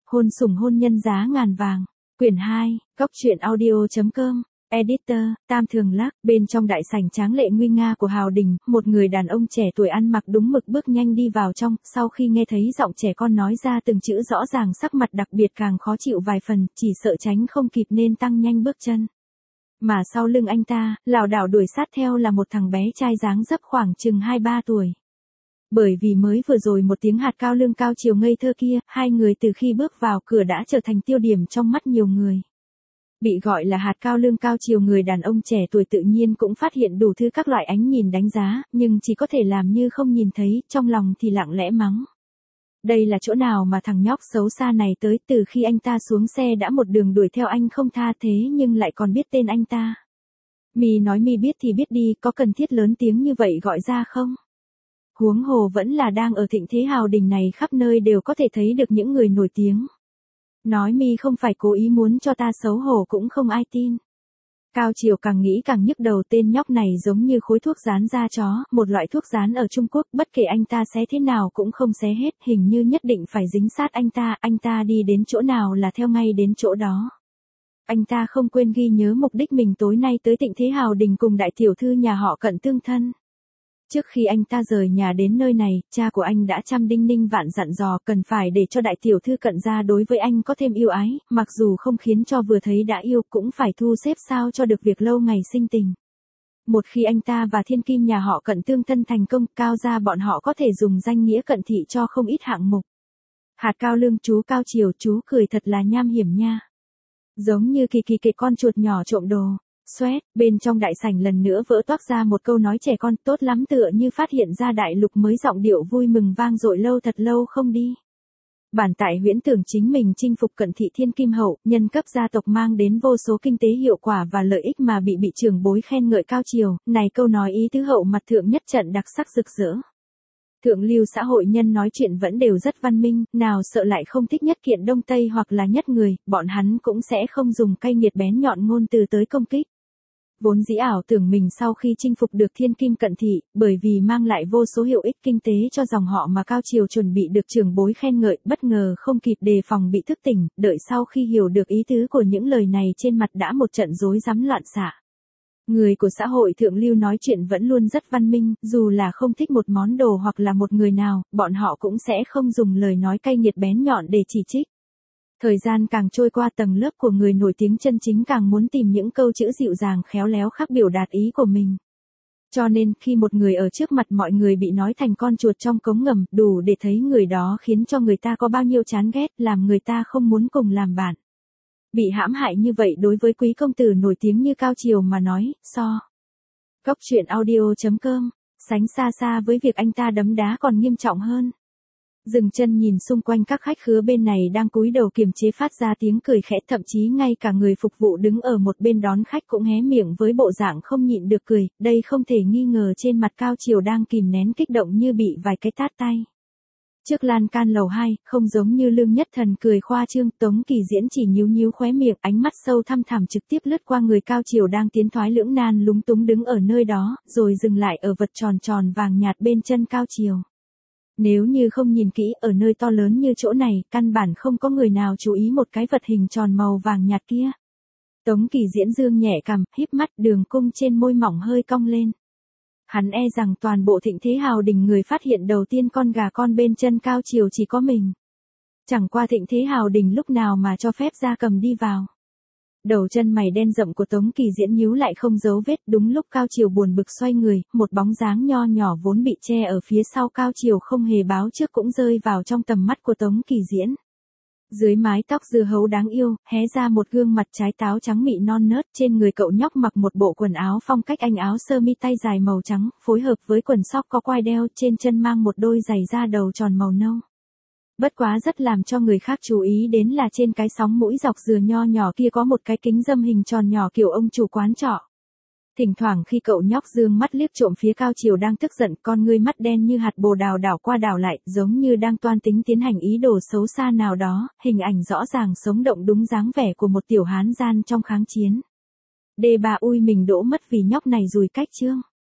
Hôn sủng hôn nhân giá ngàn vàng. Quyển 2, Góc truyện audio.com. Editor, Tam Thường Lắc. Bên trong đại sảnh tráng lệ nguy nga của Hào Đình, một người đàn ông trẻ tuổi ăn mặc đúng mực bước nhanh đi vào trong, sau khi nghe thấy giọng trẻ con nói ra từng chữ rõ ràng, sắc mặt đặc biệt càng khó chịu vài phần, chỉ sợ tránh không kịp nên tăng nhanh bước chân. Mà sau lưng anh ta, lảo đảo đuổi sát theo là một thằng bé trai dáng dấp khoảng chừng 2-3 tuổi. Bởi vì mới vừa rồi một tiếng hạt cao lương cao chiều ngây thơ kia, hai người từ khi bước vào cửa đã trở thành tiêu điểm trong mắt nhiều người. Bị gọi là hạt cao lương cao chiều, người đàn ông trẻ tuổi tự nhiên cũng phát hiện đủ thứ các loại ánh nhìn đánh giá, nhưng chỉ có thể làm như không nhìn thấy, trong lòng thì lặng lẽ mắng. Đây là chỗ nào mà thằng nhóc xấu xa này tới, từ khi anh ta xuống xe đã một đường đuổi theo anh không tha, thế nhưng lại còn biết tên anh ta. Mi nói Mi biết thì biết đi, có cần thiết lớn tiếng như vậy gọi ra không? Huống hồ vẫn là đang ở thịnh thế Hào Đình này, khắp nơi đều có thể thấy được những người nổi tiếng. Nói Mi không phải cố ý muốn cho ta xấu hổ cũng không ai tin. Cao Chiều càng nghĩ càng nhức đầu, tên nhóc này giống như khối thuốc dán da chó, một loại thuốc dán ở Trung Quốc, bất kể anh ta xé thế nào cũng không xé hết, hình như nhất định phải dính sát anh ta đi đến chỗ nào là theo ngay đến chỗ đó. Anh ta không quên ghi nhớ mục đích mình tối nay tới thịnh thế Hào Đình cùng đại tiểu thư nhà họ Cận tương thân. Trước khi anh ta rời nhà đến nơi này, cha của anh đã trăm đinh ninh vạn dặn dò cần phải để cho đại tiểu thư Cận gia đối với anh có thêm yêu ái, mặc dù không khiến cho vừa thấy đã yêu cũng phải thu xếp sao cho được việc lâu ngày sinh tình. Một khi anh ta và thiên kim nhà họ Cận tương thân thành công, Cao gia bọn họ có thể dùng danh nghĩa Cận thị cho không ít hạng mục. Hạt cao lương, chú Cao Chiều, chú cười thật là nham hiểm nha. Giống như kỳ kệ con chuột nhỏ trộm đồ. Xoét, bên trong đại sảnh lần nữa vỡ toác ra một câu nói trẻ con, tốt lắm, tựa như phát hiện ra đại lục mới, giọng điệu vui mừng vang dội, lâu thật lâu không đi. Bản tại huyễn tưởng chính mình chinh phục Cận thị thiên kim hậu, nhân cấp gia tộc mang đến vô số kinh tế hiệu quả và lợi ích mà bị trưởng bối khen ngợi Cao Chiều, này câu nói ý tứ hậu mặt thượng nhất trận đặc sắc rực rỡ. Thượng lưu xã hội nhân nói chuyện vẫn đều rất văn minh, nào sợ lại không thích nhất kiện đông tây hoặc là nhất người, bọn hắn cũng sẽ không dùng cay nghiệt bén nhọn ngôn từ tới công kích. Vốn dĩ ảo tưởng mình sau khi chinh phục được thiên kim Cận thị, bởi vì mang lại vô số hiệu ích kinh tế cho dòng họ mà Cao Chiều chuẩn bị được trưởng bối khen ngợi, bất ngờ không kịp đề phòng bị thức tỉnh, đợi sau khi hiểu được ý tứ của những lời này trên mặt đã một trận rối rắm loạn xạ. Người của xã hội thượng lưu nói chuyện vẫn luôn rất văn minh, dù là không thích một món đồ hoặc là một người nào, bọn họ cũng sẽ không dùng lời nói cay nghiệt bén nhọn để chỉ trích. Thời gian càng trôi qua, tầng lớp của người nổi tiếng chân chính càng muốn tìm những câu chữ dịu dàng khéo léo khác biểu đạt ý của mình. Cho nên, khi một người ở trước mặt mọi người bị nói thành con chuột trong cống ngầm, đủ để thấy người đó khiến cho người ta có bao nhiêu chán ghét, làm người ta không muốn cùng làm bạn. Bị hãm hại như vậy đối với quý công tử nổi tiếng như Cao Chiều mà nói, so. Góc truyện audio.com, sánh xa xa với việc anh ta đấm đá còn nghiêm trọng hơn. Dừng chân nhìn xung quanh, các khách khứa bên này đang cúi đầu kiềm chế phát ra tiếng cười khẽ, thậm chí ngay cả người phục vụ đứng ở một bên đón khách cũng hé miệng với bộ dạng không nhịn được cười, đây không thể nghi ngờ trên mặt Cao Chiều đang kìm nén kích động như bị vài cái tát tay. Trước lan can lầu 2, không giống như Lương Nhất Thần cười khoa trương, Tống Kỳ Diễn chỉ nhíu khóe miệng, ánh mắt sâu thăm thẳm trực tiếp lướt qua người Cao Chiều đang tiến thoái lưỡng nan lúng túng đứng ở nơi đó, rồi dừng lại ở vật tròn tròn vàng nhạt bên chân Cao Chiều. Nếu như không nhìn kỹ, ở nơi to lớn như chỗ này, căn bản không có người nào chú ý một cái vật hình tròn màu vàng nhạt kia. Tống Kỳ Diễn dương nhẹ cằm, híp mắt, đường cung trên môi mỏng hơi cong lên. Hắn e rằng toàn bộ thịnh thế Hào Đình người phát hiện đầu tiên con gà con bên chân Cao Chiều chỉ có mình. Chẳng qua thịnh thế Hào Đình lúc nào mà cho phép gia cầm đi vào. Đầu chân mày đen rậm của Tống Kỳ Diễn nhíu lại không giấu vết, đúng lúc Cao Chiều buồn bực xoay người, một bóng dáng nho nhỏ vốn bị che ở phía sau Cao Chiều không hề báo trước cũng rơi vào trong tầm mắt của Tống Kỳ Diễn. Dưới mái tóc dưa hấu đáng yêu, hé ra một gương mặt trái táo trắng mịn non nớt, trên người cậu nhóc mặc một bộ quần áo phong cách Anh, áo sơ mi tay dài màu trắng, phối hợp với quần sóc có quai đeo, trên chân mang một đôi giày da đầu tròn màu nâu. Bất quá rất làm cho người khác chú ý đến là trên cái sóng mũi dọc dừa nho nhỏ kia có một cái kính râm hình tròn nhỏ kiểu ông chủ quán trọ. Thỉnh thoảng khi cậu nhóc dương mắt liếc trộm phía Cao Chiều đang tức giận, con ngươi mắt đen như hạt bồ đào đảo qua đảo lại, giống như đang toan tính tiến hành ý đồ xấu xa nào đó, hình ảnh rõ ràng sống động đúng dáng vẻ của một tiểu hán gian trong kháng chiến. D3 ui mình đỗ mất vì nhóc này rùi cách chương.